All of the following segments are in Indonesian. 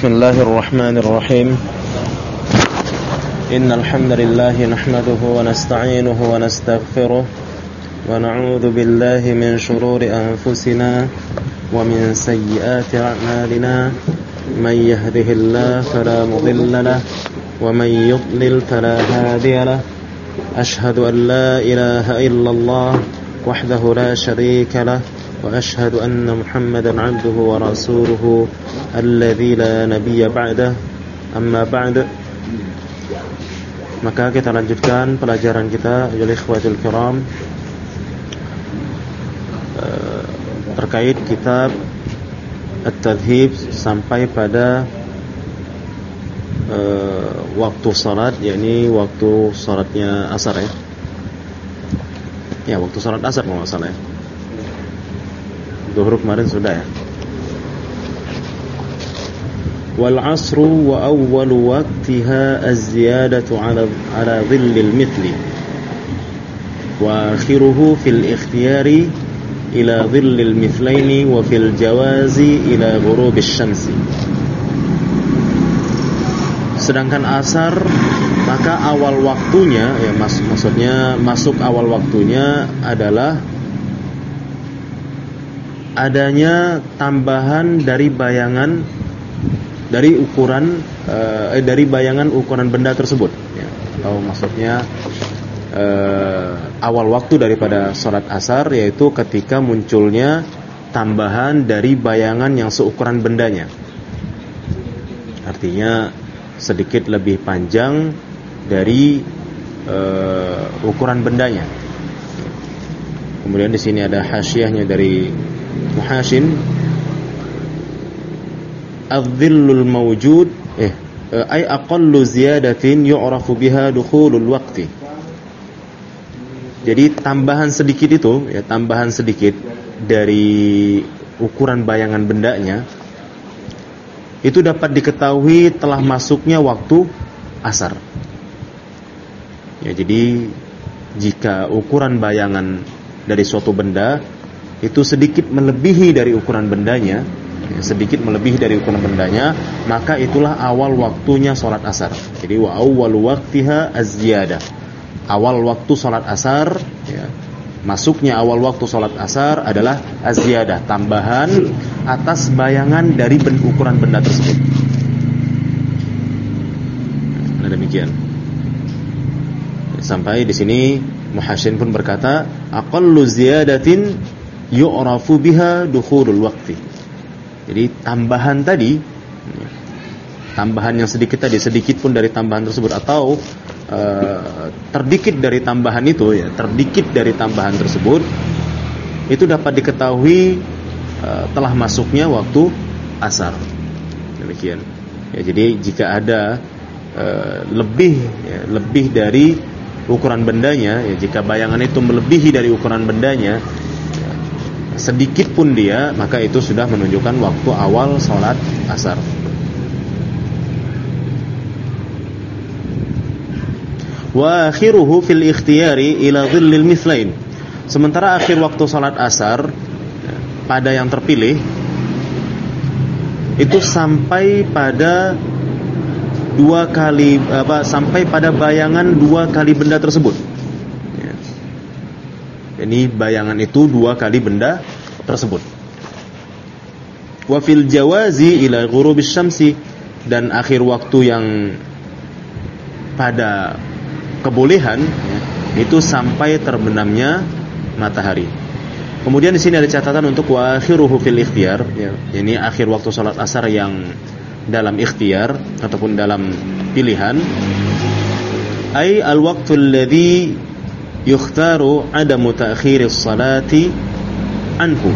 بسم الله الرحمن الرحيم إن الحمد لله نحمده ونستعينه ونستغفره ونعوذ بالله من شرور أنفسنا ومن سيئات أعمالنا من يهده الله فلا مضل له ومن يضلل فلا هادي له أشهد أن لا إله إلا الله وحده لا شريك له وأشهد أن محمدا عبده ورسوله الذي لا نبي بعده أما بعد. Maka kita lanjutkan pelajaran kita ya ikhwatul kiram terkait kitab At-Tadhib sampai pada waktu salat, yakni waktu salatnya asar ya. Ya, waktu salat asar kalau enggak salah ya. Zuhur kemarin sudah ya. Wal asru wa awwalu waqtiha az-ziyadatu ala dhillil mithli wa akhiruhu fil ikhtiyari ila dhillil mithlaini wa fil jawazi ila ghurubish syamsi. Sedangkan asar maka awal waktunya ya maksudnya masuk awal waktunya adalah adanya tambahan dari bayangan dari ukuran dari bayangan ukuran benda tersebut ya. Atau maksudnya awal waktu daripada salat asar yaitu ketika munculnya tambahan dari bayangan yang seukuran bendanya. Artinya sedikit lebih panjang dari ukuran bendanya. Kemudian di sini ada hasyiahnya dari Muhashin, adh-dhillul mawjud ay aqallu ziyadatin yu'rafu biha dukhulul waqti. Jadi tambahan sedikit itu ya, tambahan sedikit dari ukuran bayangan bendanya itu dapat diketahui telah masuknya waktu asar. Ya, jadi jika ukuran bayangan dari suatu benda itu sedikit melebihi dari ukuran bendanya, sedikit melebihi dari ukuran bendanya, maka itulah awal waktunya salat asar. Jadi wa awwalu waqtiha az-ziyadah. Awal waktu salat asar ya, masuknya awal waktu salat asar adalah az-ziyadah, tambahan atas bayangan dari ukuran benda tersebut. Nah, demikian. Sampai di sini Muhashin pun berkata, aqallu ziyadatin yu'rafu biha dukhulul waqti. Jadi tambahan tadi, tambahan yang sedikit tadi, sedikit pun dari tambahan tersebut atau terdikit dari tambahan itu ya, terdikit dari tambahan tersebut itu dapat diketahui telah masuknya waktu asar. Demikian. Ya, jadi jika ada lebih dari ukuran bendanya ya, jika bayangan itu melebihi dari ukuran bendanya sedikit pun dia, maka itu sudah menunjukkan waktu awal salat asar. Wa akhiruhu fil ikhtiyari ila dhillil mithlain. Sementara akhir waktu salat asar pada yang terpilih itu sampai pada sampai pada bayangan dua kali benda tersebut. Ini bayangan itu dua kali benda tersebut. Wa fil jawazi ila ghurubis syamsi, dan akhir waktu yang pada kebolehan ya, itu sampai terbenamnya matahari. Kemudian di sini ada catatan untuk wa akhiruhu fil ikhtiyar ya, ini akhir waktu salat asar yang dalam ikhtiyar ataupun dalam pilihan, ay al waqtul ladzi yukhtaru adamu ta'khiris salati anhu.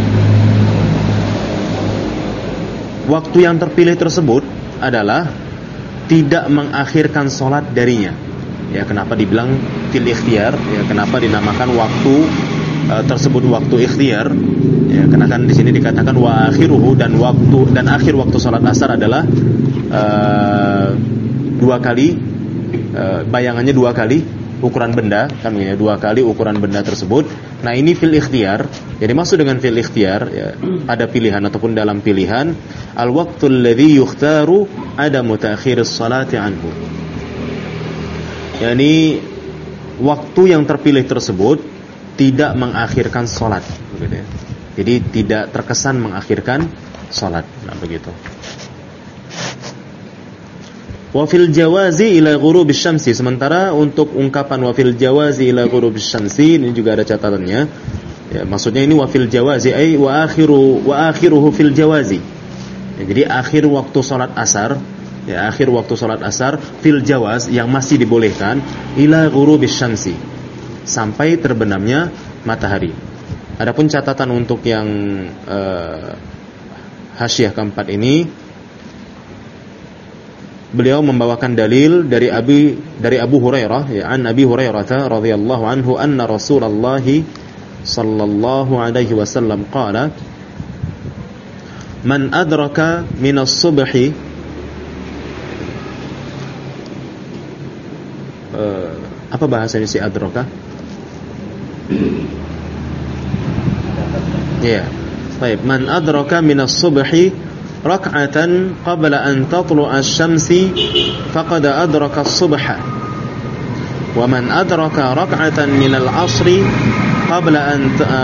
Waktu yang terpilih tersebut adalah tidak mengakhirkan salat darinya. Ya, kenapa dibilang fil ikhtiyar? Ya, kenapa dinamakan waktu tersebut waktu ikhtiyar? Ya, karena kan di sini dikatakan wa akhiruhu, dan akhir waktu salat asar adalah dua kali, bayangannya dua kali ukuran benda kan ya, dua kali ukuran benda tersebut. Nah, ini fil ikhtiyar. Jadi maksud dengan fil ikhtiyar ya, pada pilihan ataupun dalam pilihan, al-waqtul ladzi yukhtaru adamu ta'khirus salati anhu. Yani waktu yang terpilih tersebut tidak mengakhirkan salat, begitu ya. Jadi tidak terkesan mengakhirkan salat. Nah, begitu. Wa fil jawazi ila ghurubisy syamsi. Sementara untuk ungkapan wa fil jawazi ila ghurubisy syamsi ini juga ada catatannya. Ya, maksudnya ini wa fil jawazi ay wa akhiruhu fil jawazi. Ya, jadi akhir waktu salat asar, ya akhir waktu salat asar fil jawaz yang masih dibolehkan ila ghurubisy syamsi, sampai terbenamnya matahari. Adapun catatan untuk yang hasyiah keempat ini, beliau membawakan dalil dari Abu Hurairah, ya, an Abi Hurairah radhiyallahu anhu anna Rasulullah sallallahu alaihi wasallam qala man adraka min as-subhi apa bahasanya si adraka? Ya, baik. Man adraka min as-subhi rak'atan qabla an tatlu'a asy-syamsi faqad adraka as-subha wa man adraka rak'atan min al-'ashri qabla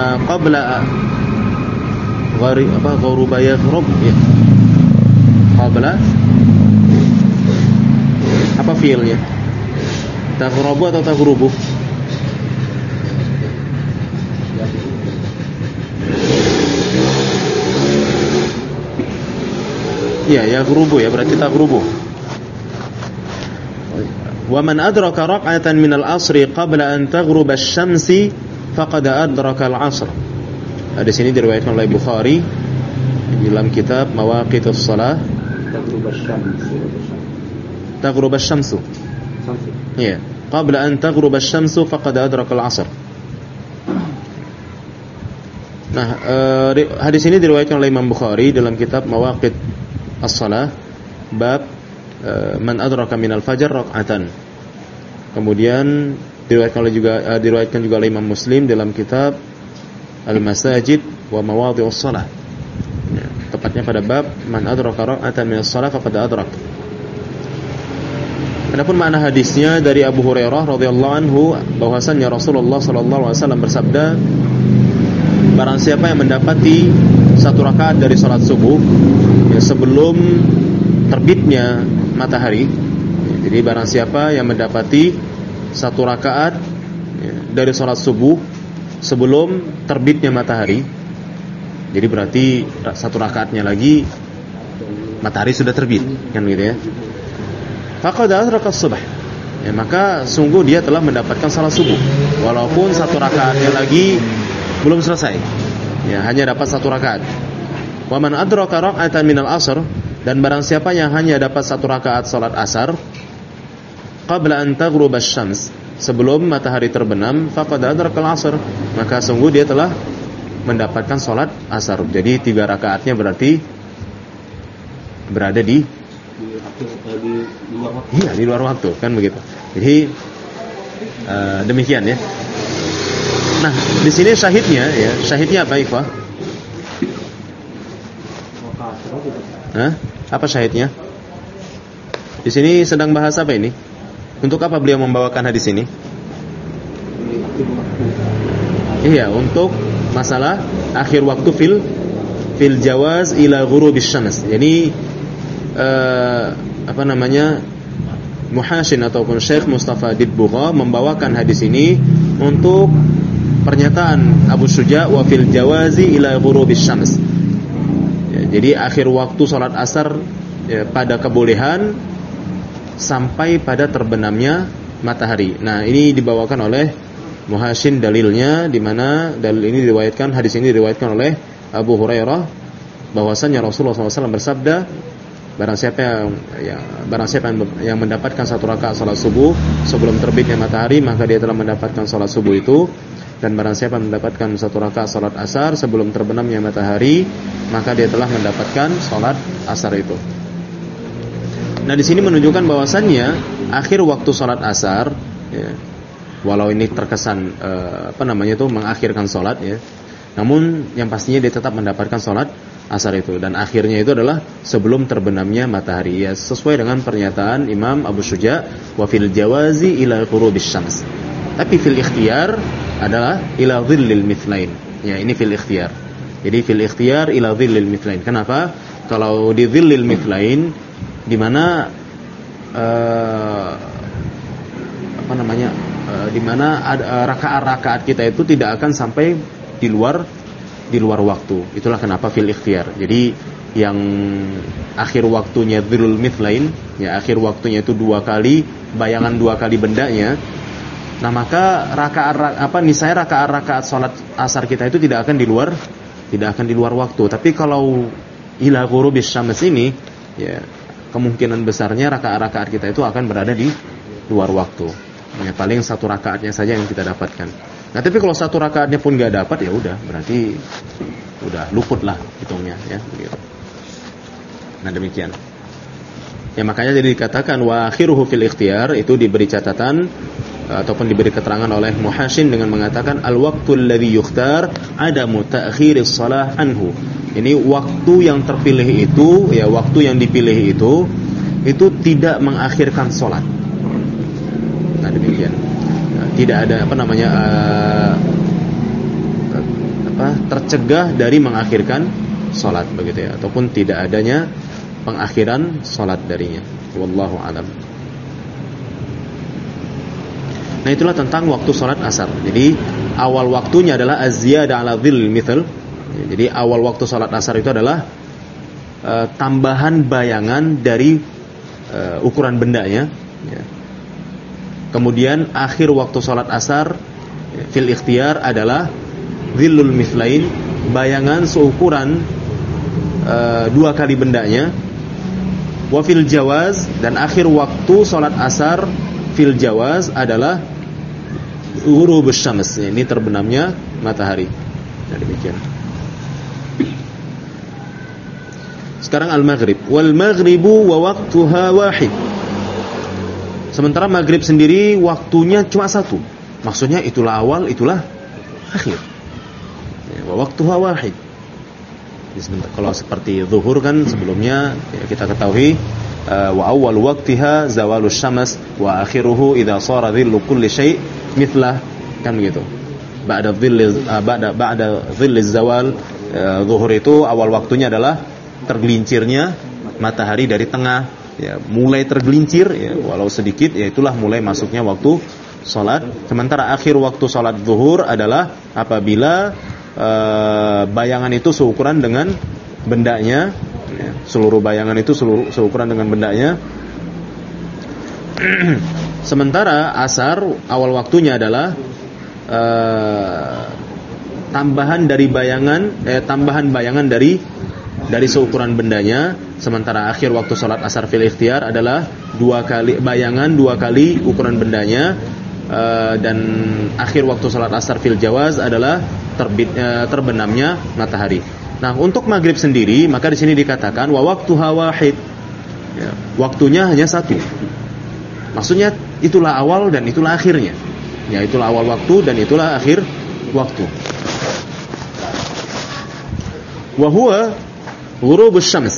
ghuruba yaghrub ya. Qabla apa fiilnya? Taghrubu atau taghrubu? Ya, yaghrubu ya, berarti taghrubu. Wa man adraka rak'atan min al-'ashri qabla an taghruba asy-syamsi faqad adraka al-'ashr. Di sini diriwayatkan oleh Bukhari dalam kitab Mawaqitus Shalah. Taghruba asy-syamsu. Ya, qabla an taghruba asy-syamsu faqad adraka al-'ashr. Nah, hadis ini diriwayatkan oleh Imam Bukhari dalam kitab Mawaqit as-salah bab man adraka minal fajr rak'atan. Kemudian diriwayatkan juga oleh Imam Muslim dalam kitab Al-Masajid wa Mawadhi'us Shalah. Ya, tepatnya pada bab man adraka rak'atan minas shalah faqad adrak. Adapun makna hadisnya dari Abu Hurairah radhiyallahu anhu bahwasannya Rasulullah sallallahu alaihi wasallam bersabda, barang siapa yang mendapati satu rakaat dari salat subuh ya, sebelum terbitnya matahari, ya, jadi barang siapa yang mendapati satu rakaat ya, dari salat subuh sebelum terbitnya matahari, jadi berarti satu rakaatnya lagi matahari sudah terbit, kan gitu ya. Faqad adraka as-subh. Ya, maka sungguh dia telah mendapatkan salat subuh walaupun satu rakaatnya lagi belum selesai. Ya, hanya dapat satu rakaat. Wa man adraka rak'atan minal 'ashr, dan barang siapa yang hanya dapat satu rakaat salat asar qabla an taghruba asy-syams, sebelum matahari terbenam, faqad adraka al-'ashr, maka sungguh dia telah mendapatkan salat asar. Jadi 3 rakaatnya berarti berada di luar waktu. Iya, di luar waktu, kan begitu. Jadi demikian ya. Nah, di sini syahidnya ya, syahidnya apa ikhwah? Hah? Apa syahidnya? Di sini sedang bahas apa ini? Untuk apa beliau membawakan hadis ini? Iya, untuk masalah akhir waktu fil jawaz ila ghurubisy syams. Jadi Muhashin ataupun Syekh Mustafa Didbugha membawakan hadis ini untuk pernyataan Abu Syuja wa fil jawazi ila ghurubisy syams. Ya, jadi akhir waktu salat asar ya, pada kebolehan sampai pada terbenamnya matahari. Nah, ini dibawakan oleh Muhashin dalilnya, di mana dalil ini diriwayatkan, hadis ini diriwayatkan oleh Abu Hurairah bahwasanya Rasulullah SAW bersabda, barang siapa yang mendapatkan satu rakaat salat subuh sebelum terbitnya matahari, maka dia telah mendapatkan salat subuh itu. Dan barang siapa mendapatkan satu rakaat salat asar sebelum terbenamnya matahari, maka dia telah mendapatkan salat asar itu. Nah, di sini menunjukkan bahwasannya akhir waktu salat asar ya, Walau ini terkesan mengakhirkan sholat ya, namun yang pastinya dia tetap mendapatkan sholat asar itu, dan akhirnya itu adalah sebelum terbenamnya matahari ya, sesuai dengan pernyataan Imam Abu Syuja, wa fil jawazi ila ghurubis syams. Tapi fil ikhtiyar adalah ila dhillil mithlain. Ya, ini fil ikhtiyar. Jadi fil ikhtiyar ila dhillil mithlain. Kenapa? Kalau di dhillil mithlain di mana di mana rakaat-rakaat kita itu tidak akan sampai di luar waktu. Itulah kenapa fil ikhtiyar. Jadi yang akhir waktunya dhillul mithlain, ya akhir waktunya itu 2 kali, bayangan 2 kali bendanya. Nah, maka rakaat salat asar kita itu tidak akan di luar waktu. Tapi kalau ila ghurubis syams ini, ya kemungkinan besarnya rakaat kita itu akan berada di luar waktu. Ya, paling 1 rakaatnya saja yang kita dapatkan. Nah, tapi kalau 1 rakaatnya pun nggak dapat, ya udah, berarti udah luput lah hitungnya, ya. Gitu. Nah, demikian. Ya, makanya jadi dikatakan wa akhiruhu fil ikhtiyar, itu diberi catatan ataupun diberi keterangan oleh Muhashin dengan mengatakan al-waqtul ladzi yukhtar adamu ta'khiris shalah anhu. Ini waktu yang terpilih itu, ya waktu yang dipilih itu tidak mengakhirkan salat. Nah, demikian. Nah, tidak ada tercegah dari mengakhirkan salat begitu ya, ataupun tidak adanya pengakhiran salat darinya. Wallahu a'lam. Nah, itulah tentang waktu sholat asar. Jadi awal waktunya adalah az-ziyadah ala dhil mithl. Jadi awal waktu sholat asar itu adalah tambahan bayangan dari ukuran bendanya. Ya. Kemudian akhir waktu sholat asar fil ikhtiyar adalah dhillul mithlain, bayangan seukuran 2 kali bendanya. Wa fil jawaz, dan akhir waktu sholat asar fil jawaz adalah ghurubus syams, ini terbenamnya matahari. Nah, demikian. Sekarang al-maghrib. Wal maghribu wa waqtuha wahid. Sementara maghrib sendiri waktunya cuma 1. Maksudnya itulah awal, itulah akhir. Wa waqtuha wahid. Kalau seperti zuhur kan sebelumnya ya, kita ketahui wa awwal waqtiha zawalus syams wa akhiruhu idza shara dhillu kulli syai' mithlah, kan begitu. Ba'da dhilliz zawal, zuhur itu awal waktunya adalah tergelincirnya matahari dari tengah, ya mulai tergelincir ya, walau sedikit, ya itulah mulai masuknya waktu salat. Sementara akhir waktu salat zuhur adalah apabila bayangan itu seukuran dengan bendanya, ya, seluruh bayangan itu seukuran dengan bendanya. Sementara asar awal waktunya adalah tambahan bayangan dari seukuran bendanya. Sementara akhir waktu salat asar fil ikhtiyar adalah 2 kali bayangan 2 kali ukuran bendanya. Dan akhir waktu salat asar fil jawaz adalah terbenamnya matahari. Nah, untuk maghrib sendiri maka di sini dikatakan wa waqtuha wahid. Ya, waktunya hanya 1. Maksudnya itulah awal dan itulah akhirnya. Ya, itulah awal waktu dan itulah akhir waktu. Wa huwa ghurubus syams.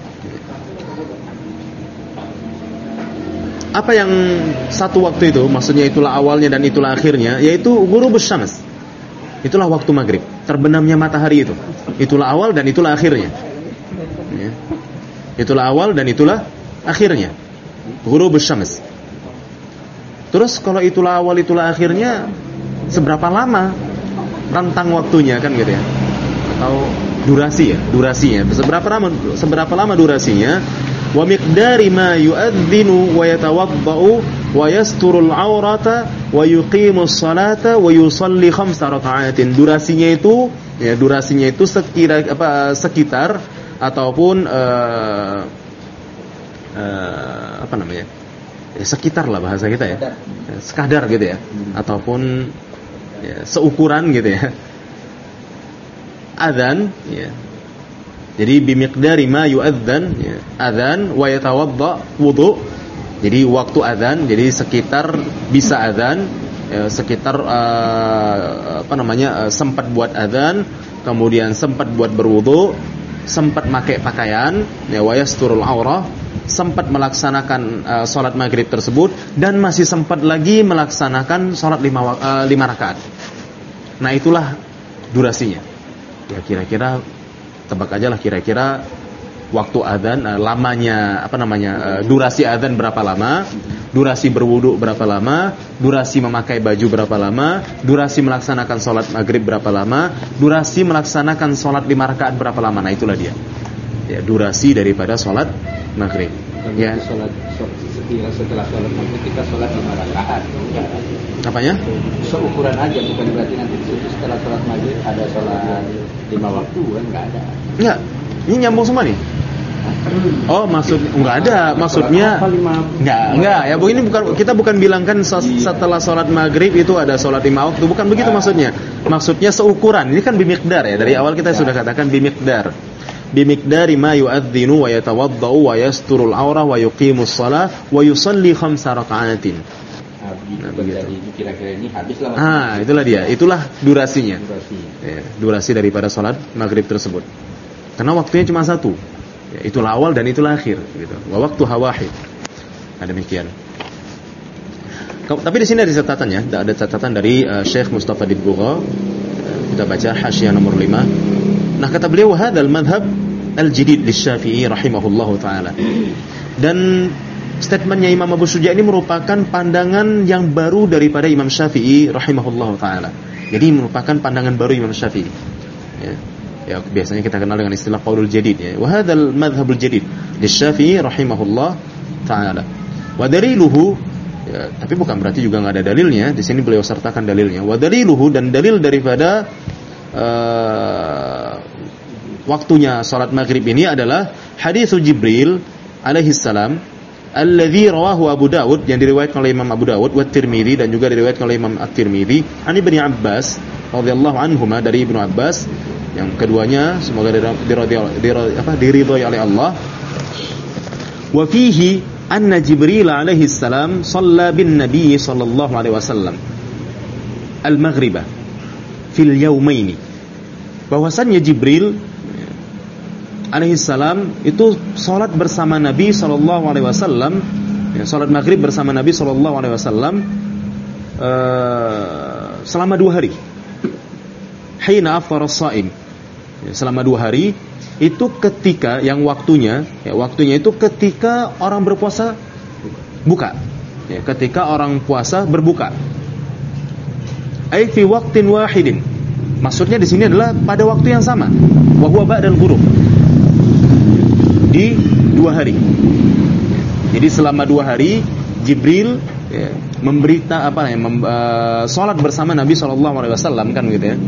Apa yang 1 waktu itu? Maksudnya itulah awalnya dan itulah akhirnya, yaitu ghurubus syams. Itulah waktu maghrib, terbenamnya matahari itu. Itulah awal dan itulah akhirnya. Ya. Itulah awal dan itulah akhirnya. Ghurubus syams. Terus kalau itulah awal itulah akhirnya, seberapa lama rentang waktunya, kan gitu ya? Atau durasinya. Seberapa lama durasinya? Wa miqdari ma yu'adzinu wa yatawaddau wa yasturul aurata wa yuqimus salata wa yusalli 5 raka'atin. Durasinya itu sekitar ataupun sekitar lah bahasa kita ya. Sekadar gitu ya. Ataupun ya, seukuran gitu ya. Adzan ya. Jadi bimiqdari ma yu'adzan, ya, adzan wa yatawadda wudu. Jadi waktu adzan, jadi sekitar bisa adzan sekitar sempat buat adzan, kemudian sempat buat berwudu, sempat pakai pakaian, wa yasturul aurah, sempat melaksanakan salat maghrib tersebut, dan masih sempat lagi melaksanakan salat 5 rakaat. Nah, itulah durasinya. Ya, kira-kira tebak aja lah kira-kira waktu adzan, lamanya durasi adzan berapa lama, durasi berwudu berapa lama, durasi memakai baju berapa lama, durasi melaksanakan sholat maghrib berapa lama, durasi melaksanakan sholat 5 rakaat berapa lama. Nah, itulah dia. Ya, durasi daripada sholat maghrib. Ya. Setelah sholat maghrib kita sholat 5 rakaat. Apanya? Seukuran aja, bukan berarti nanti setelah sholat maghrib ada sholat 5 waktu, kan nggak ada. Enggak. Ini nyambung semua nih. Oh, enggak ada. Maksudnya enggak. Ya, ini kita bukan bilangkan setelah sholat maghrib itu ada sholat 5 waktu, bukan begitu maksudnya. Maksudnya seukuran. Ini kan bimiqdar ya. Dari awal kita sudah katakan bimiqdar. Bimiqdari ma yu'adzinu wa yatawaddau wa yasturul aurah wa yuqimus shalah wa yusalli 5 raka'atin. Nah, kira-kira ini habislah. Itulah dia. Itulah durasinya. Durasi daripada sholat maghrib tersebut. Karena waktunya cuma satu. Ya, itulah awal dan itulah akhir, gitu. Wa waqtuha wahid. Nah, demikian. Tapi di sini ada catatannya, ada catatan dari Syekh Mustafa Dibugha. Kita baca hasyiah nomor 5. Nah, kata beliau, hadzal madhab al-jadid lisy-Syafi'i rahimahullahu taala. Dan statementnya Imam Abu Syuja' ini merupakan pandangan yang baru daripada Imam Syafi'i rahimahullahu taala. Jadi merupakan pandangan baru Imam Syafi'i. Ya, biasanya kita kenal dengan istilah qaulul jadid ya. Wa hadzal madhhabul jadid lisy-Syafi'i rahimahullah taala. Wa daliluhu, ya, tapi bukan berarti juga enggak ada dalilnya. Di sini beliau sertakan dalilnya. Wa daliluhu, dan dalil daripada waktunya salat maghrib ini adalah hadis Jibril alaihi salam alladzi rawahu Abu Dawud, yang diriwayatkan oleh Imam Abu Dawud, wa Tirmidzi, dan juga diriwayatkan oleh Imam At-Tirmidzi, an Ibnu Abbas radhiyallahu anhuma, dari Ibnu Abbas, yang keduanya semoga diridhai oleh Allah. Wa fihi anna Jibril alaihi salam shalla bin Nabi sallallahu alaihi wasallam al-maghriba fil yaumaini. Bahwasannya Jibril alaihi salam itu salat bersama Nabi sallallahu alaihi wasallam, ya, salat maghrib bersama Nabi sallallahu alaihi wasallam selama 2 hari. Hina afara as-shaim, selama 2 hari itu ketika yang waktunya itu ketika orang berpuasa buka, ya, ketika orang puasa berbuka. Ai fi waqtin wahidin, maksudnya di sini adalah pada waktu yang sama, wa huwa ba'dal ghurub, di 2 hari. Jadi selama 2 hari Jibril, ya, memberita salat bersama Nabi sallallahu alaihi wasallam, kan gitu ya.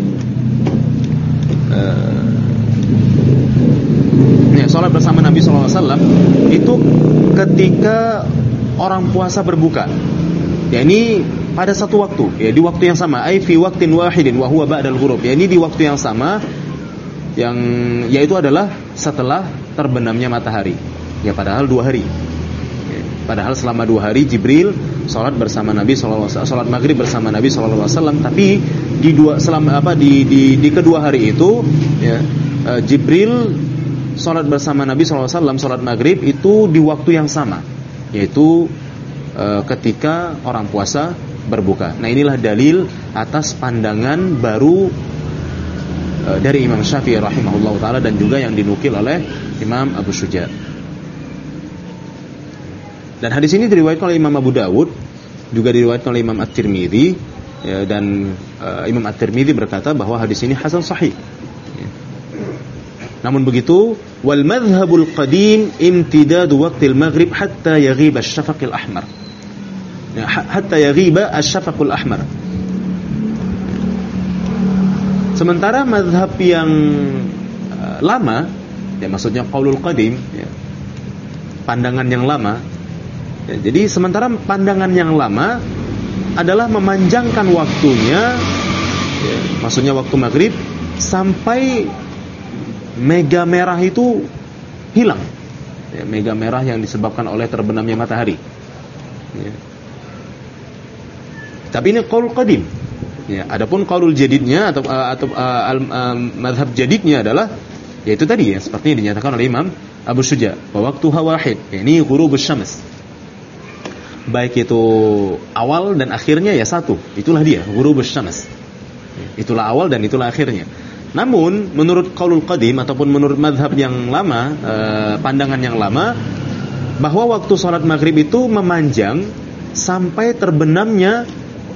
Salat bersama Nabi sallallahu alaihi wasallam itu ketika orang puasa berbuka. Ya, ini pada satu waktu, ya, di waktu yang sama, ai fi waqtin wahidin wa huwa ba'dal ghurub. Ya, ini di waktu yang sama, yang yaitu adalah setelah terbenamnya matahari. Ya, padahal 2 hari. Ya, padahal selama 2 hari Jibril salat bersama Nabi sallallahu alaihi wasallam, salat maghrib bersama Nabi sallallahu alaihi wasallam, tapi di kedua hari itu, ya, Jibril salat bersama Nabi sallallahu alaihi wasallam, salat maghrib itu di waktu yang sama, yaitu ketika orang puasa berbuka. Nah, inilah dalil atas pandangan baru dari Imam Syafi'i rahimahullahu taala, dan juga yang dinukil oleh Imam Abu Syuja'. Dan hadis ini diriwayatkan oleh Imam Abu Dawud, juga diriwayatkan oleh Imam At-Tirmidzi, ya, dan Imam At-Tirmidzi berkata bahwa hadis ini hasan sahih. Namun begitu, wal madhhabul qadim imtidadu waqtil maghrib hatta yaghiba asy-syafaqul ahmar. Ya, hatta yaghiba asy-syafaqul ahmar. Sementara mazhab yang lama, ya, maksudnya qaulul qadim, ya, pandangan yang lama, ya, jadi sementara pandangan yang lama adalah memanjangkan waktunya, ya, maksudnya waktu maghrib sampai mega merah itu hilang, ya, mega merah yang disebabkan oleh terbenamnya matahari, ya. Tapi ini qaul qadim. Ya, adapun qaulul jadidnya atau madhab jadidnya adalah yaitu tadi ya seperti yang dinyatakan oleh Imam Abu Syuja, wa waqtuha wahid, yakni ghurubus syams. Baik itu awal dan akhirnya ya satu. Itulah dia, ghurubus syams. Itulah awal dan itulah akhirnya. Namun menurut qaulul qadim ataupun menurut madhab yang lama, pandangan yang lama, bahwa waktu sholat maghrib itu memanjang sampai terbenamnya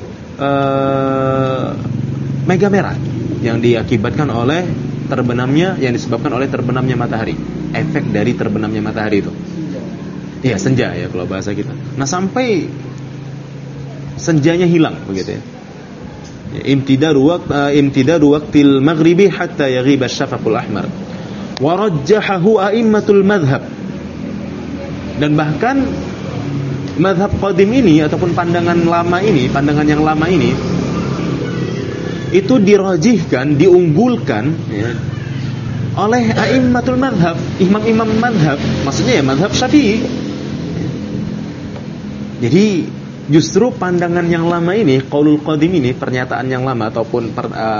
mega merah yang diakibatkan oleh yang disebabkan oleh terbenamnya matahari, efek dari terbenamnya matahari itu. Iya, senja ya kalau bahasa kita. Nah, sampai senjanya hilang begitu ya. Imtidadu waqtil maghribi hatta yaghiba asy-syafaqul ahmar. Wa rajjahahu a'immatul madhhab. Dan bahkan madhab qadim ini ataupun pandangan yang lama ini itu dirajihkan, diunggulkan ya, oleh a'immatul madhab, imam-imam madhab, maksudnya ya madhab Syafi'i. Jadi justru pandangan yang lama ini, qaulul qadim ini, pernyataan yang lama ataupun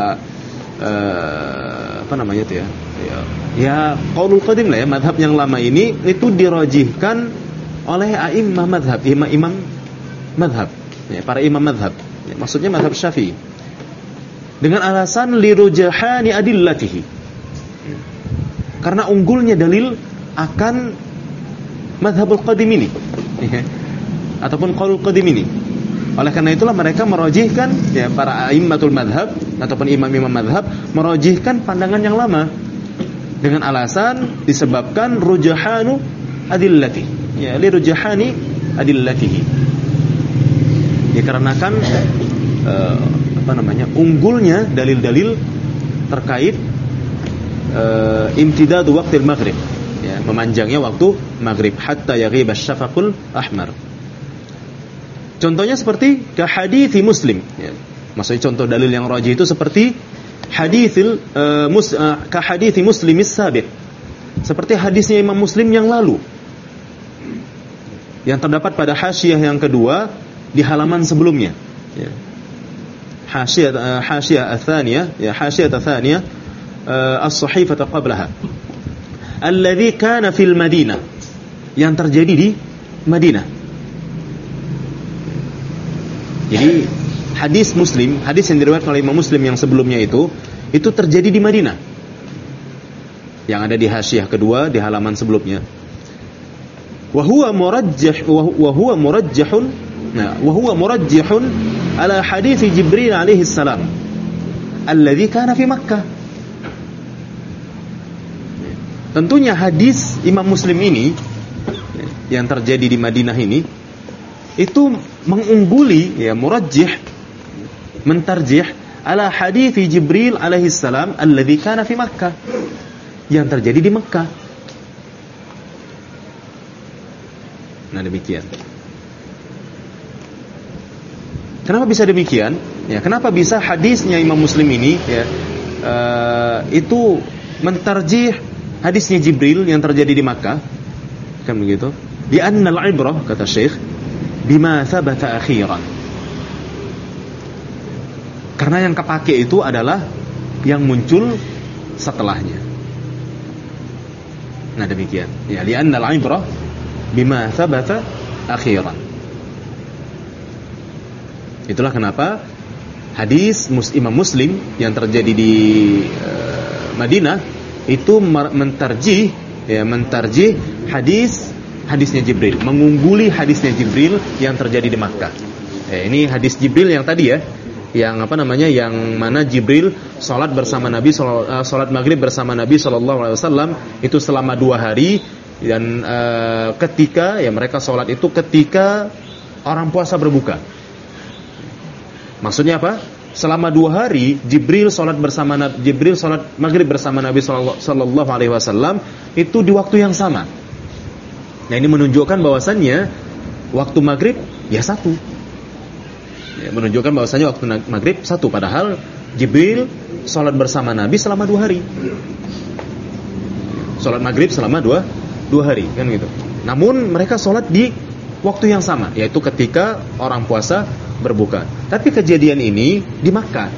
qaulul qadim lah ya, madhab yang lama ini itu dirajihkan oleh a'immah madhab, imam madhab ya, para imam madhab ya, maksudnya madhab Syafi'i, dengan alasan lirujahani adillatihi, karena unggulnya dalil akan madhabul qadim ini ya, ataupun qaulul qadim ini. Oleh karena itulah mereka merajihkan ya, para a'immatul madhab ataupun imam-imam madhab merajihkan pandangan yang lama dengan alasan disebabkan rujahanu adillati ya, li rujahani adillatihi, dikarenakan unggulnya dalil-dalil terkait imtidadu waqtil maghrib ya, memanjangnya waktu maghrib hatta yaghiba asy-syafaqul ahmar. Contohnya seperti kahadithi Muslim ya. Maksudnya contoh dalil yang rajih itu seperti kahadithi Muslimis sabiq, seperti hadisnya Imam Muslim yang lalu yang terdapat pada hasyiah yang kedua di halaman sebelumnya ya. Hasyiah ats-tsaniyah as-sahifah qablaha alladzi kana fil Madinah, yang terjadi di Madinah. Jadi hadis yang diriwayatkan oleh Imam Muslim yang sebelumnya itu terjadi di Madinah, yang ada di hasyiah kedua di halaman sebelumnya. Wa huwa murajjahun ala hadits Jibril alaihi salam alladzi kana fi Makkah. Tentunya hadis Imam Muslim ini yang terjadi di Madinah ini itu mengungguli ya, mentarjih ala hadits Jibril alaihi salam alladzi kana fi Makkah, yang terjadi di Makkah. Nah, demikian. Kenapa bisa demikian? Ya, kenapa bisa hadisnya Imam Muslim ini ya, itu mentarjih hadisnya Jibril yang terjadi di Makkah? Kan begitu? Di annal ibrah, kata Syekh, bima thabata akhiran. Karena yang kepake itu adalah yang muncul setelahnya. Nah, demikian. Ya, li annal ibrah bima thabata akhiran. Itulah kenapa hadis Imam Muslim yang terjadi di Madinah itu mentarjih hadisnya Jibril, mengungguli hadisnya Jibril yang terjadi di Makkah. Ini hadis Jibril yang tadi ya, yang yang mana Jibril salat bersama Nabi, salat maghrib bersama Nabi sallallahu alaihi wasallam itu selama 2 hari, dan ketika ya mereka salat itu ketika orang puasa berbuka. Maksudnya apa? Selama 2 hari Jibril salat maghrib bersama Nabi sallallahu alaihi wasallam itu di waktu yang sama. Nah, ini menunjukkan bahwasannya waktu maghrib ya satu. Ya, menunjukkan bahwasannya waktu maghrib satu, padahal Jibril salat bersama Nabi selama 2 hari. Salat maghrib selama 2 hari, kan gitu. Namun mereka salat di waktu yang sama, yaitu ketika orang puasa berbuka. Tapi kejadian ini di Makkah.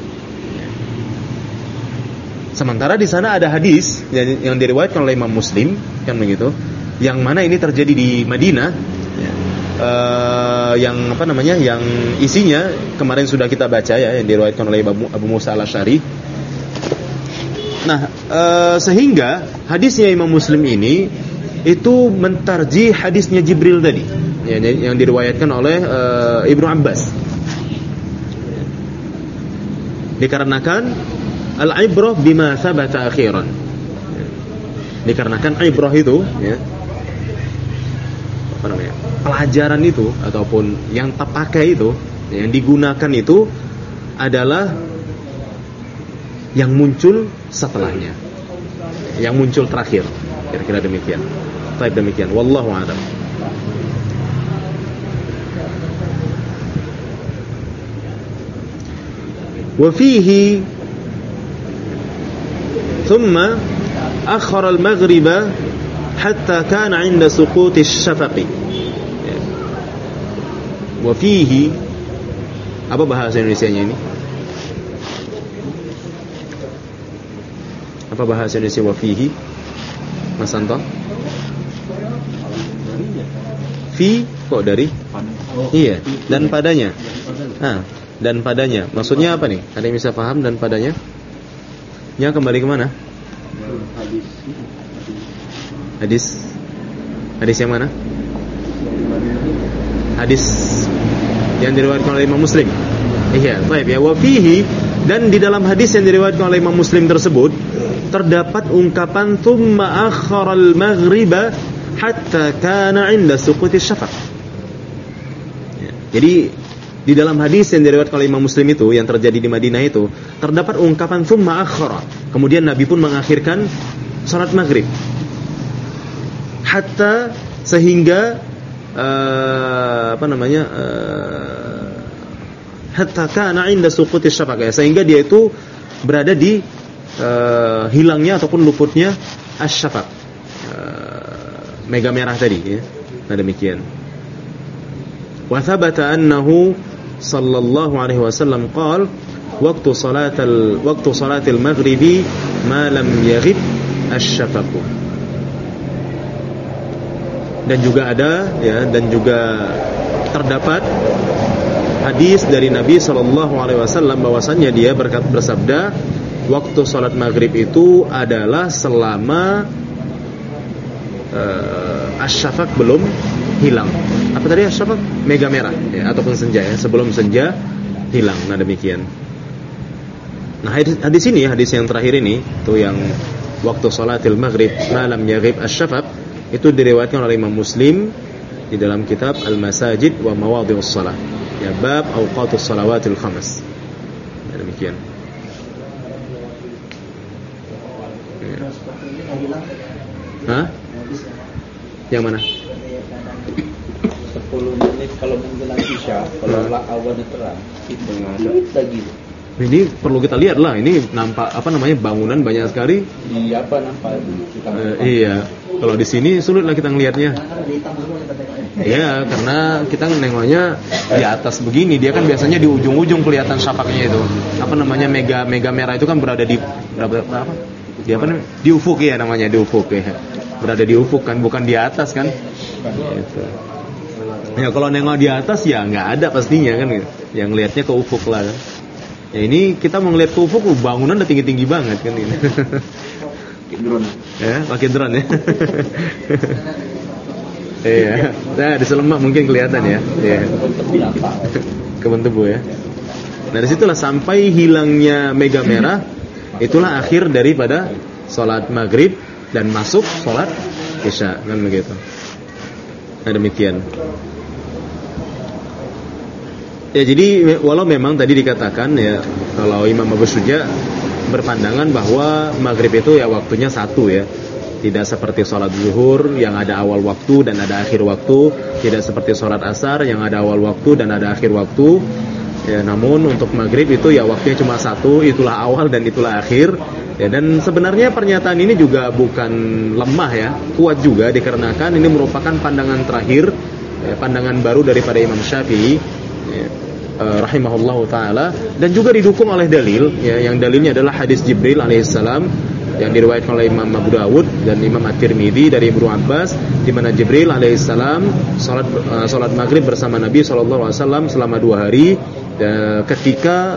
Sementara di sana ada hadis yang diriwayatkan oleh Imam Muslim, kan begitu, yang mana ini terjadi di Madinah, yang apa namanya, yang isinya kemarin sudah kita baca ya, yang diriwayatkan oleh Abu Musa al-Asy'ari. Nah, sehingga hadisnya Imam Muslim ini itu mentarjih hadisnya Jibril tadi, yang diriwayatkan oleh Ibnu Abbas. Dikarenakan al-ibrah bima sabata akhiran. Dikarenakan ibrah itu, ya, apa namanya, pelajaran itu ataupun yang terpakai itu, yang digunakan itu adalah yang muncul setelahnya, yang muncul terakhir. Kira-kira demikian. Baik, demikian. Wallahu a'lam. Wa fihi thumma akhara al-maghriba hatta kana 'inda suquti asy-syafaqi. Wa fihi, apa bahasa Indonesianya ini? Apa bahasa Indonesia wa fihi? Mas Anto? Fi kok dari? Iya, dan padanya. Nah, dan padanya. Maksudnya apa nih? Ada yang bisa paham dan padanya? Ya, kembali ke mana? Hadis yang mana? Hadis yang diriwayatkan oleh Imam Muslim. Iya, baik ya. Wa fihi, dan di dalam hadis yang diriwayatkan oleh Imam Muslim tersebut terdapat ungkapan thumma akharal maghriba hatta kana 'inda suquti syafaq. Ya, jadi di dalam hadis yang diriwayatkan oleh Imam Muslim itu, yang terjadi di Madinah itu, terdapat ungkapan thumma akhara. Kemudian Nabi pun mengakhirkan salat maghrib. Hatta, sehingga hatta kana 'inda suquti syafaq, ya, sehingga dia itu berada di hilangnya ataupun luputnya asy-syafaq, mega merah tadi, ya. Nah, demikian. Wa thabata annahu sallallahu alaihi wasallam qala waqtu salatil maghribi ma lam yaghib asy-syafaq. Dan juga ada, ya, dan juga terdapat hadis dari Nabi sallallahu alaihi wasallam bahwasannya dia bersabda, waktu salat maghrib itu adalah selama asy-syafaq belum hilang. Apa tadi asy-syafaq? Mega merah, ya, ataupun senja, ya, sebelum senja hilang. Nah, demikian. Nah, hadis ini, hadis yang terakhir ini, itu yang waktu salatil maghrib malam yaghib asy-syafaq, itu diriwayatkan oleh Imam Muslim di dalam kitab Al-Masajid wa Mawadhi'us Shalah, ya, bab awqatus shalawatil khamas. Nah, demikian. Hah? Yang mana? 10 menit kalau menjelang Isya, kalau awan terang, itu lagi. Ini perlu kita lihat lah. Ini nampak apa namanya, bangunan banyak sekali. Iya, apa nampak? Iya. Kalau di sini sulit lah kita ngelihatnya. Iya, karena kita nengoknya di atas begini. Dia kan biasanya di ujung-ujung kelihatan syafaqnya itu. Apa namanya, mega merah itu kan berada di berapa? Di apa namanya? Di ufuk, ya, namanya di ufuk, ya. Berada di ufuk kan, bukan di atas kan? Gitu. Ya, kalau nengok di atas ya nggak ada pastinya kan, gitu. Yang lihatnya ke ufuk lah kan. Ya, ini kita mau ngeliat ke ufuk, bangunan udah tinggi-tinggi banget kan ini. Pakai drone. Ya, pakai drone, ya. Iya. Nah, di Selemak mungkin kelihatan, ya. Iya. Kebun tebu, ya. Nah, disitulah sampai hilangnya mega merah, itulah akhir daripada sholat maghrib dan masuk sholat isya, kan begitu. Nah, demikian. Ya, jadi walau memang tadi dikatakan, ya, kalau Imam Abu Syuja berpandangan bahwa maghrib itu ya waktunya satu, ya, tidak seperti sholat zuhur yang ada awal waktu dan ada akhir waktu, tidak seperti sholat asar yang ada awal waktu dan ada akhir waktu, ya. Namun untuk maghrib itu ya waktunya cuma satu, itulah awal dan itulah akhir, ya. Dan sebenarnya pernyataan ini juga bukan lemah, ya, kuat juga, dikarenakan ini merupakan pandangan terakhir, ya, pandangan baru daripada Imam Syafi'i, ya. rahimahullahu taala, dan juga didukung oleh dalil ya, yang dalilnya adalah hadis Jibril alaihissalam yang diriwayatkan oleh Imam Abu Dawud dan Imam At-Tirmidzi dari Ibnu Abbas, di mana Jibril alaihissalam salat maghrib bersama Nabi sallallahu alaihi wasallam selama 2 hari ketika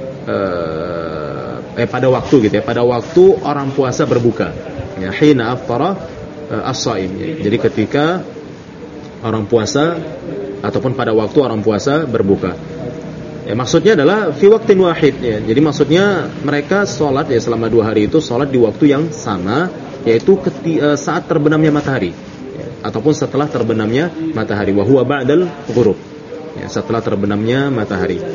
pada waktu gitu ya, pada waktu orang puasa berbuka ya, hina aftara as-shaim ya. Jadi ketika orang puasa ataupun pada waktu orang puasa berbuka. Ya, maksudnya adalah fi waqtin wahid ya. Jadi maksudnya mereka sholat ya selama 2 hari itu sholat di waktu yang sama, yaitu saat terbenamnya matahari ya, ataupun setelah terbenamnya matahari, wa huwa ba'dal ghurub ya, setelah terbenamnya matahari.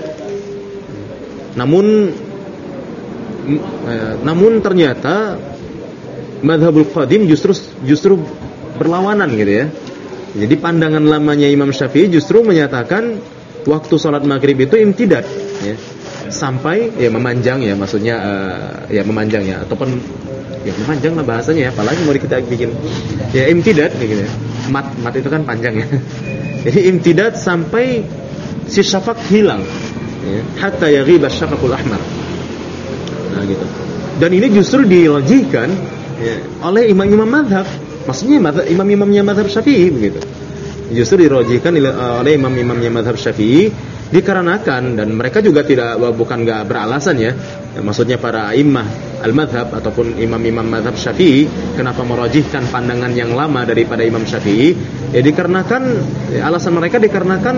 Namun ternyata mazhabul qadim justru berlawanan gitu ya. Jadi pandangan lamanya Imam Syafi'i justru menyatakan waktu sholat maghrib itu imtidad ya, sampai ya memanjang ya, maksudnya ya memanjang ya, ataupun ya memanjang lah bahasanya ya, apalagi mau kita bikin ya imtidad gitu ya. Mat itu kan panjang ya. Jadi imtidad sampai si syafaq hilang ya, hatta yaghib asy-syafaqul ahmar. Nah gitu. Dan ini justru dilogikkan ya, oleh imam-imam mazhab. Maksudnya imam-imamnya mazhab Syafi'i begitu. Justru dirojihkan oleh imam-imamnya mazhab Syafi'i dikarenakan, dan mereka juga bukan enggak beralasan ya. Maksudnya para imam al-mazhab ataupun imam-imam mazhab Syafi'i kenapa merojihkan pandangan yang lama daripada Imam Syafi'i? Ya dikarenakan alasan mereka dikarenakan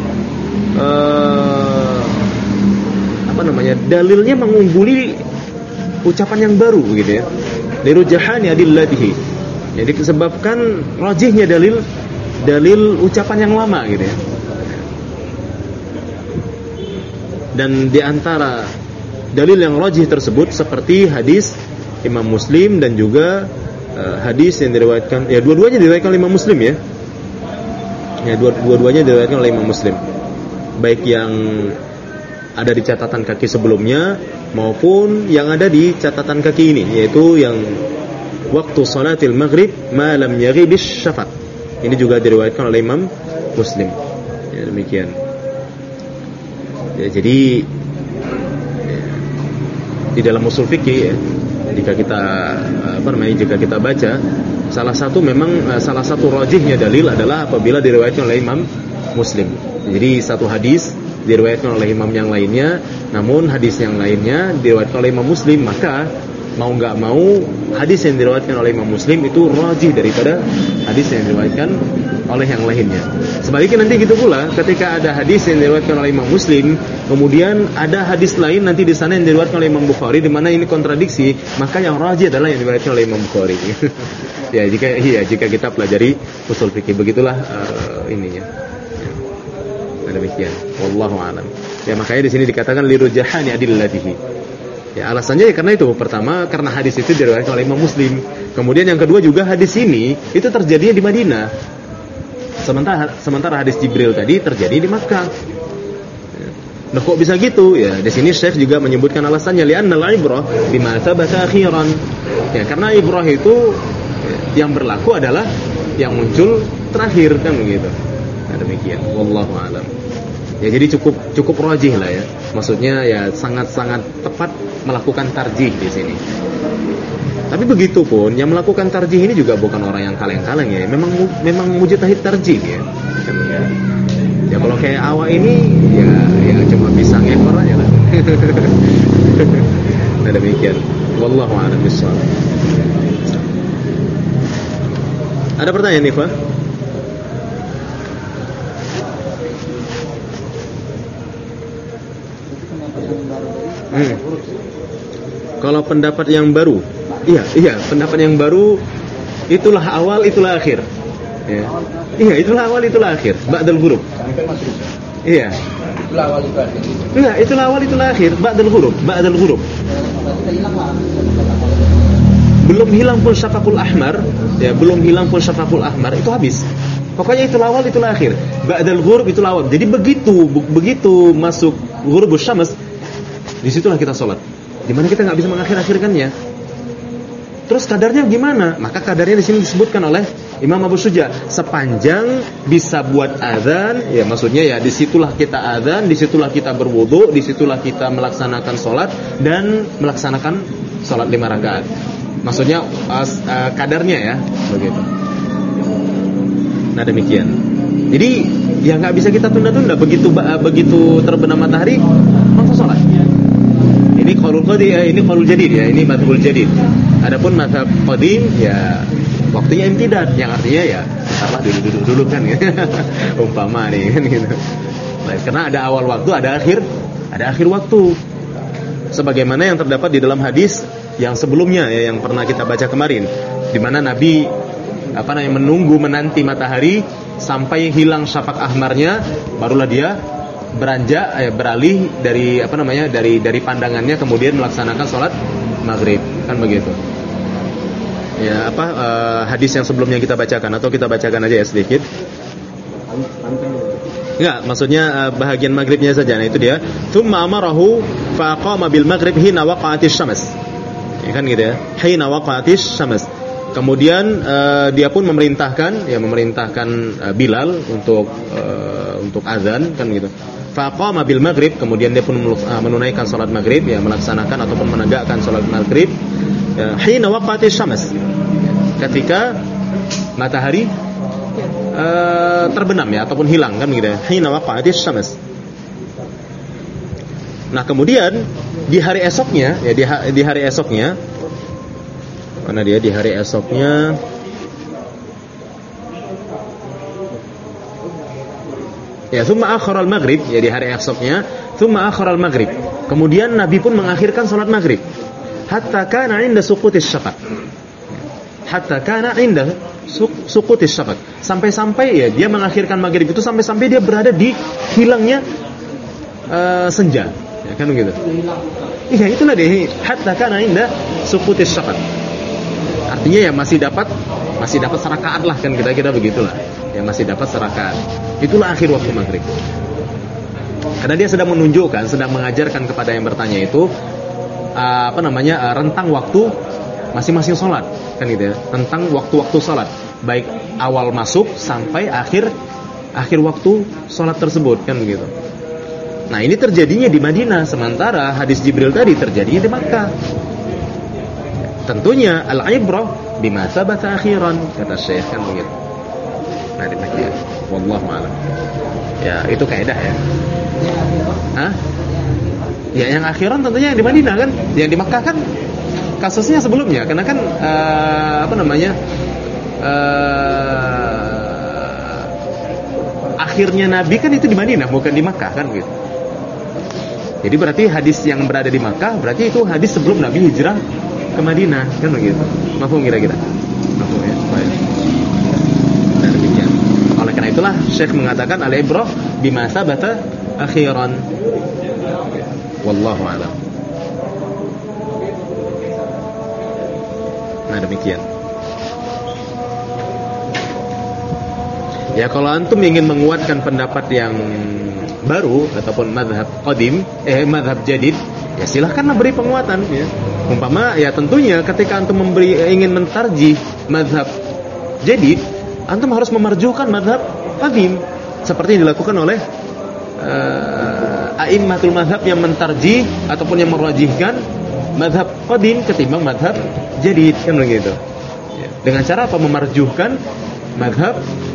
dalilnya mengungguli ucapan yang baru gitu ya. Lirujahani adillatihi. Jadi disebabkan rajihnya dalil ucapan yang lama gitu ya. Dan di antara dalil yang rajih tersebut seperti hadis Imam Muslim dan juga hadis yang diriwayatkan ya, dua-duanya diriwayatkan oleh Imam Muslim ya. Ya dua-duanya diriwayatkan oleh Imam Muslim. Baik yang ada di catatan kaki sebelumnya maupun yang ada di catatan kaki ini, yaitu yang waktu salatil maghrib ma lam yaghibis syafaq. Ini juga diriwayatkan oleh Imam Muslim. Ya, demikian. Ya, jadi ya, di dalam usul fikih ya, jika kita baca salah satu rajihnya dalil adalah apabila diriwayatkan oleh Imam Muslim. Jadi satu hadis diriwayatkan oleh imam yang lainnya, namun hadis yang lainnya diriwayatkan oleh Imam Muslim, maka mau nggak mau hadis yang diriwayatkan oleh Imam Muslim itu rajih daripada hadis yang diriwayatkan oleh yang lainnya. Sebaliknya nanti gitu pula ketika ada hadis yang diriwayatkan oleh Imam Muslim, kemudian ada hadis lain nanti di sana yang diriwayatkan oleh Imam Bukhari, di mana ini kontradiksi, maka yang rajih adalah yang diriwayatkan oleh Imam Bukhari. Ya jika kita pelajari usul fikih begitulah ininya. Ya, demikian. Wallahu a'lam. Ya makanya di sini dikatakan lirujahani adillatihi. Ya alasannya ya karena itu, pertama karena hadis itu diriwayatkan oleh Imam Muslim. Kemudian yang kedua juga hadis ini itu terjadinya di Madinah. Sementara hadis Jibril tadi terjadi di Makkah. Nah kok bisa gitu? Ya di sini Syekh juga menyebutkan alasannya, li'annal ibrah bima thabata akhiran. Ya karena ibrah itu yang berlaku adalah yang muncul terakhir kan begitu. Nah demikian. Wallahu a'lam. Ya jadi cukup rajih lah ya. Maksudnya ya sangat-sangat tepat melakukan tarjih di sini. Tapi begitu pun yang melakukan tarjih ini juga bukan orang yang kaleng-kaleng ya. Memang mujtahid tarjih ya. Ya kalau kayak awak ini ya cuma bisa ngekor aja lah. Nah demikian. Wallahu a'lam bishawab. Ada pertanyaan nih, Pak? Kalau pendapat yang baru, iya, pendapat yang baru itulah awal, itulah akhir. Ya. Iya, itulah awal, itulah akhir. Ba'dal ghurub. Iya. Itulah awal, itulah akhir. Iya, itulah awal, itulah akhir. Ba'dal ghurub. Belum hilang pun syafaqul ahmar, ya, belum hilang pun syafaqul ahmar itu habis. Pokoknya itulah awal, itulah akhir. Ba'dal ghurub itulah awal. Jadi begitu masuk ghurubus syams, disitulah kita sholat. Dimana kita nggak bisa mengakhir-akhirkannya. Terus kadarnya gimana? Maka kadarnya di sini disebutkan oleh Imam Abu Syuja, sepanjang bisa buat azan, ya maksudnya ya disitulah kita azan, disitulah kita berwudu, disitulah kita melaksanakan sholat dan melaksanakan sholat 5 rakaat. Maksudnya kadarnya ya, begitu. Nah demikian. Jadi ya nggak bisa kita tunda-tunda, begitu terbenam matahari langsung sholat. Ini qaulul jadid ya, ini mazhabul jadid. Adapun mazhab qadim ya waktunya imtidad, yang artinya ya salah dulu kan gitu. Umpama nih kan gitu. Nah, karena ada awal waktu, ada akhir waktu. Sebagaimana yang terdapat di dalam hadis yang sebelumnya ya, yang pernah kita baca kemarin, di mana Nabi menanti matahari sampai hilang syafaq ahmarnya, barulah dia beralih dari dari pandangannya, kemudian melaksanakan sholat maghrib, kan begitu. Ya hadis yang sebelumnya kita bacakan, atau kita bacakan aja ya sedikit. Enggak, maksudnya bahagian maghribnya saja. Nah itu dia. Tsumma amarahu fa aqama bil maghrib hina waqa'atis syams. Ya kan gitu ya. Hina waqa'atis syams. Kemudian dia pun memerintahkan Bilal untuk azan, kan gitu. Faqama bil maghrib, kemudian dia pun menunaikan salat maghrib, ya melaksanakan ataupun menegakkan salat maghrib hina waqa'atis syams, ketika matahari terbenam ya ataupun hilang, kan gitu ya. Hina waqa'atis syams. Nah kemudian di hari esoknya ya di hari esoknya mana dia di hari esoknya ya tsumma akhara al-maghrib, ya di hari esoknya tsumma akhara al-maghrib, kemudian Nabi pun mengakhirkan salat maghrib hatta kana 'inda suqutis syafaq, sampai-sampai ya dia mengakhirkan maghrib itu sampai dia berada di hilangnya senja, ya kan begitu. Iya itulah dia, hatta kana 'inda suqutis syafaq, artinya ya masih dapat serakaat lah, kan kira-kira begitulah ya, masih dapat serakaat. Itulah akhir waktu maghrib, karena dia sedang menunjukkan, sedang mengajarkan kepada yang bertanya itu rentang waktu masing-masing sholat, kan gitu ya, tentang waktu-waktu sholat, baik awal masuk sampai akhir waktu sholat tersebut, kan begitu. Nah ini terjadinya di Madinah, sementara hadis Jibril tadi terjadinya di Makkah. Tentunya al-ibrah bima thabata akhiran, kata Syekh, kan begitu. Nah demikian, wallahu a'lam. Ya itu kaidah ya. Hah? Ya yang akhiran tentunya yang di Madinah kan, yang di Makkah kan kasusnya sebelumnya, karena kan akhirnya Nabi kan itu di Madinah, bukan di Makkah, kan gitu. Jadi berarti hadis yang berada di Makkah berarti itu hadis sebelum Nabi hijrah ke Madinah, kan begitu. Mafhum kira-kira? Mafhum ya. Baik. Nah demikian. Oleh karena itulah Syekh mengatakan al-ibrah bima thabata akhiran. Wallahu a'lam. Nah demikian. Ya kalau antum ingin menguatkan pendapat yang baru ataupun mazhab qadim, mazhab jadid, ya silahkan beri penguatan ya. Umpama ya tentunya ketika antum ingin mentarjih mazhab jadid, antum harus memarjuhkan mazhab qadim, seperti yang dilakukan oleh a'immatul mazhab yang mentarjih ataupun yang merajihkan mazhab qadim ketimbang mazhab jadid, kan begitu. Ya. Dengan cara apa? Memarjuhkan mazhab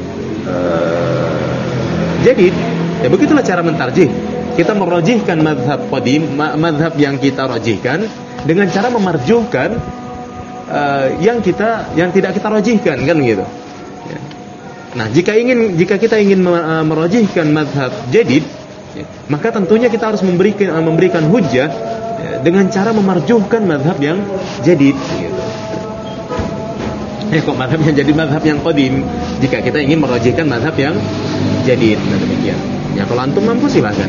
jadid. Ya begitulah cara mentarjih. Kita merajihkan mazhab qadim, mazhab yang kita rajihkan, dengan cara memarjuhkan yang tidak kita rajihkan, kan begitu. Ya. Nah, jika kita ingin merajihkan mazhab jadid, ya, maka tentunya kita harus memberikan hujjah ya, dengan cara memarjuhkan mazhab yang jadid gitu. Kok mazhab yang jadi mazhab yang qadim jika kita ingin merajihkan mazhab yang jadid. Nah, demikian. Ya kalau antum mampu silakan.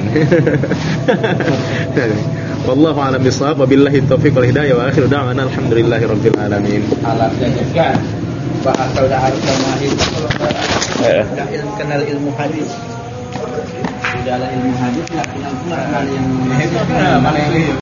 Wallahu a'lam bishawab, wabillahi taufiq wal hidayah, wa akhiru da'wana alhamdulillahirabbil alamin. Alatnya juga bahasa udah harus mahir. Udah kenal ilmu hadis. Sudah ilmu hadis enggak kenal pula hal yang mana yang